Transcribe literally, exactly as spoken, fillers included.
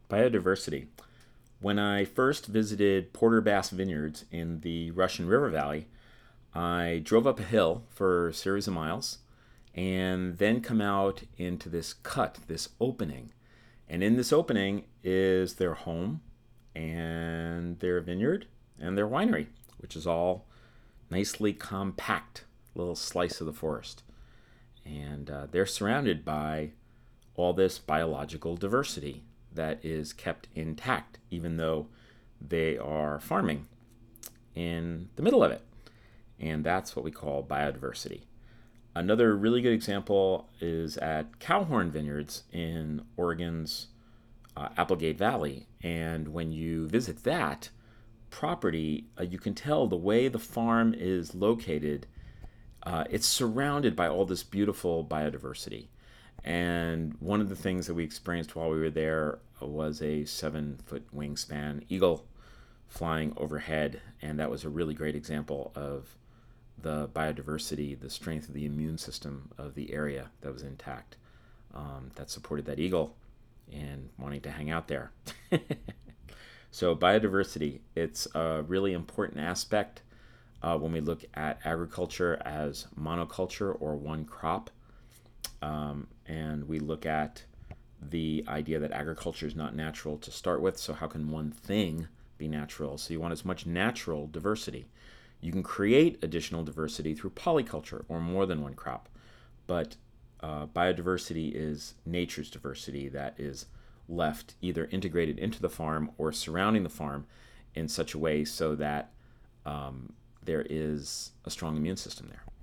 Biodiversity. When I first visited Porter Bass Vineyards in the Russian River Valley, I drove up a hill for a series of miles and then come out into this cut, this opening. And in this opening is their home and their vineyard and their winery, which is all nicely compact, little slice of the forest. And uh, they're surrounded by all this biological diversity that is kept intact, even though they are farming in the middle of it. And that's what we call biodiversity. Another really good example is at Cowhorn Vineyards in Oregon's uh, Applegate Valley. And when you visit that property, uh, you can tell the way the farm is located, uh, it's surrounded by all this beautiful biodiversity. And one of the things that we experienced while we were there was a seven foot wingspan eagle flying overhead. And that was a really great example of the biodiversity, the strength of the immune system of the area that was intact, um, that supported that eagle and wanting to hang out there. So biodiversity, it's a really important aspect uh, when we look at agriculture as monoculture or one crop. Um, and we look at the idea that agriculture is not natural to start with, so how can one thing be natural? So you want as much natural diversity. You can create additional diversity through polyculture or more than one crop, but uh, biodiversity is nature's diversity that is left either integrated into the farm or surrounding the farm in such a way so that um, there is a strong immune system there.